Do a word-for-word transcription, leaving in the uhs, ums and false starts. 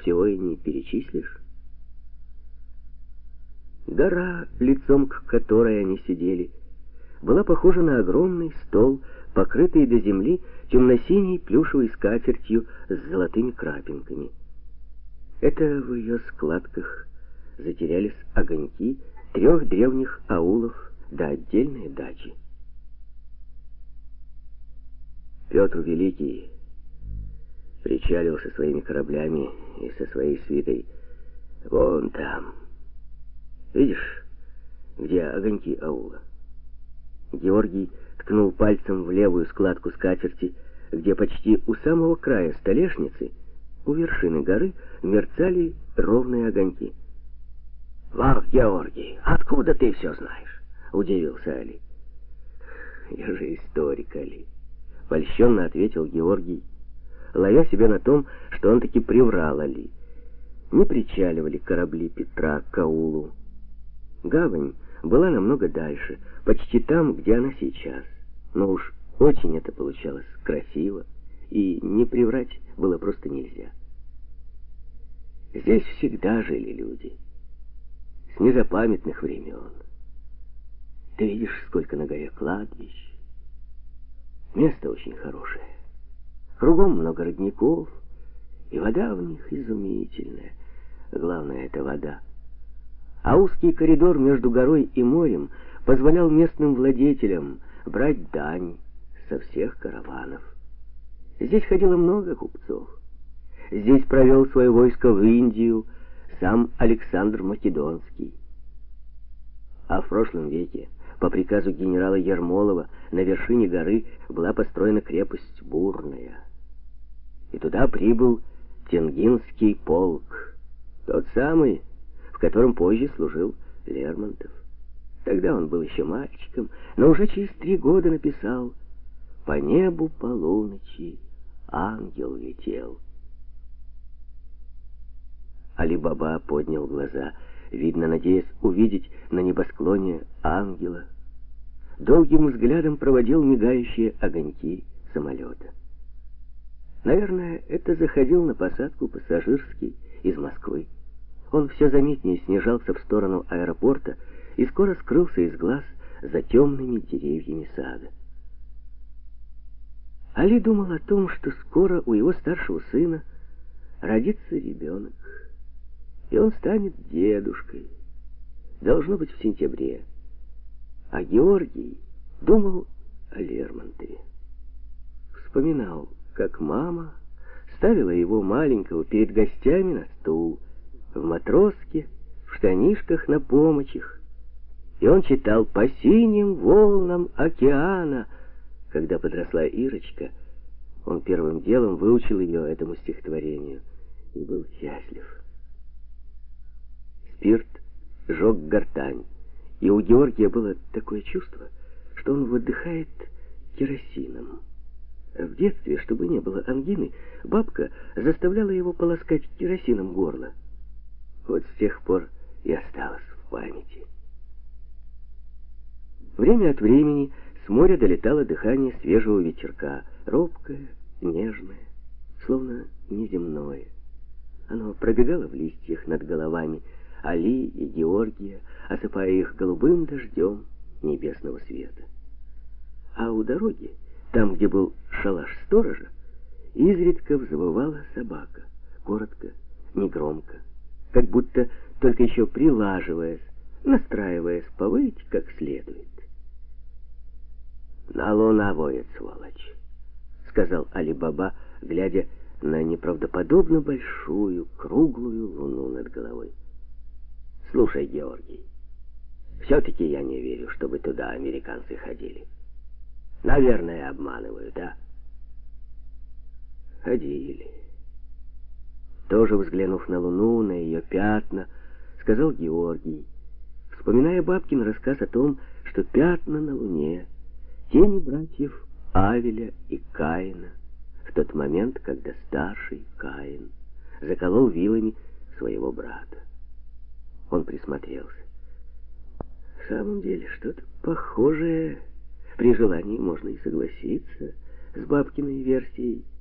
всего и не перечислишь. Гора, лицом к которой они сидели, была похожа на огромный стол, покрытый до земли темно-синей плюшевой скатертью с золотыми крапинками. Это в ее складках затерялись огоньки трех древних аулов да отдельные дачи. Петр Великий причалил со своими кораблями и со своей свитой вон там. Видишь, где огоньки аула? Георгий ткнул пальцем в левую складку скатерти, где почти у самого края столешницы, у вершины горы, мерцали ровные огоньки. «Вах, Георгий, откуда ты все знаешь?» — удивился Али. «Я же историк, Али», — польщенно ответил Георгий, ловя себя на том, что он таки приврал Али. Не причаливали корабли Петра к аулу. Гавань была намного дальше, почти там, где она сейчас. Но уж очень это получалось красиво, и не приврать было просто нельзя. Здесь всегда жили люди, с незапамятных времен. Ты видишь, сколько на горе кладбищ. Место очень хорошее. Кругом много родников, и вода в них изумительная. Главное — это вода. А узкий коридор между горой и морем позволял местным владетелям брать дань со всех караванов. Здесь ходило много купцов. Здесь провел свое войско в Индию сам Александр Македонский. А в прошлом веке, по приказу генерала Ермолова, на вершине горы была построена крепость Бурная. И туда прибыл Тенгинский полк, тот самый, в котором позже служил Лермонтов. Тогда он был еще мальчиком, но уже через три года написал: «По небу полуночи ангел летел». Али-Баба поднял глаза, видно, надеясь увидеть на небосклоне ангела. Долгим взглядом проводил мигающие огоньки самолета. Наверное, это заходил на посадку пассажирский из Москвы. Он все заметнее снижался в сторону аэропорта и скоро скрылся из глаз за темными деревьями сада. Али думал о том, что скоро у его старшего сына родится ребенок, и он станет дедушкой. Должно быть в сентябре. А Георгий думал о Лермонтове. Вспоминал, как мама ставила его маленького перед гостями на стул, в матроске, в штанишках на помочах, и он читал «По синим волнам океана». Когда подросла Ирочка, он первым делом выучил ее этому стихотворению и был счастлив. Спирт жег гортань, и у Георгия было такое чувство, что он выдыхает керосином. В детстве, чтобы не было ангины, бабка заставляла его полоскать керосином горло. Вот с тех пор и осталось в памяти. Время от времени с моря долетало дыхание свежего ветерка, робкое, нежное, словно неземное. Оно пробегало в листьях над головами Али и Георгия, осыпая их голубым дождем небесного света. А у дороги, там, где был шалаш сторожа, изредка взвывала собака, коротко, негромко, как будто только еще прилаживаясь, настраиваясь повыть как следует. «На луна воет, сволочь», — сказал Али-Баба, глядя на неправдоподобно большую круглую луну над головой. «Слушай, Георгий, все-таки я не верю, чтобы туда американцы ходили. Наверное, обманывают, да?» «Ходили». Тоже взглянув на луну, на ее пятна, сказал Георгий, вспоминая бабкин рассказ о том, что пятна на луне — тени братьев Авеля и Каина, в тот момент, когда старший Каин заколол вилами своего брата. Он присмотрелся. В самом деле, что-то похожее. При желании можно и согласиться с бабкиной версией.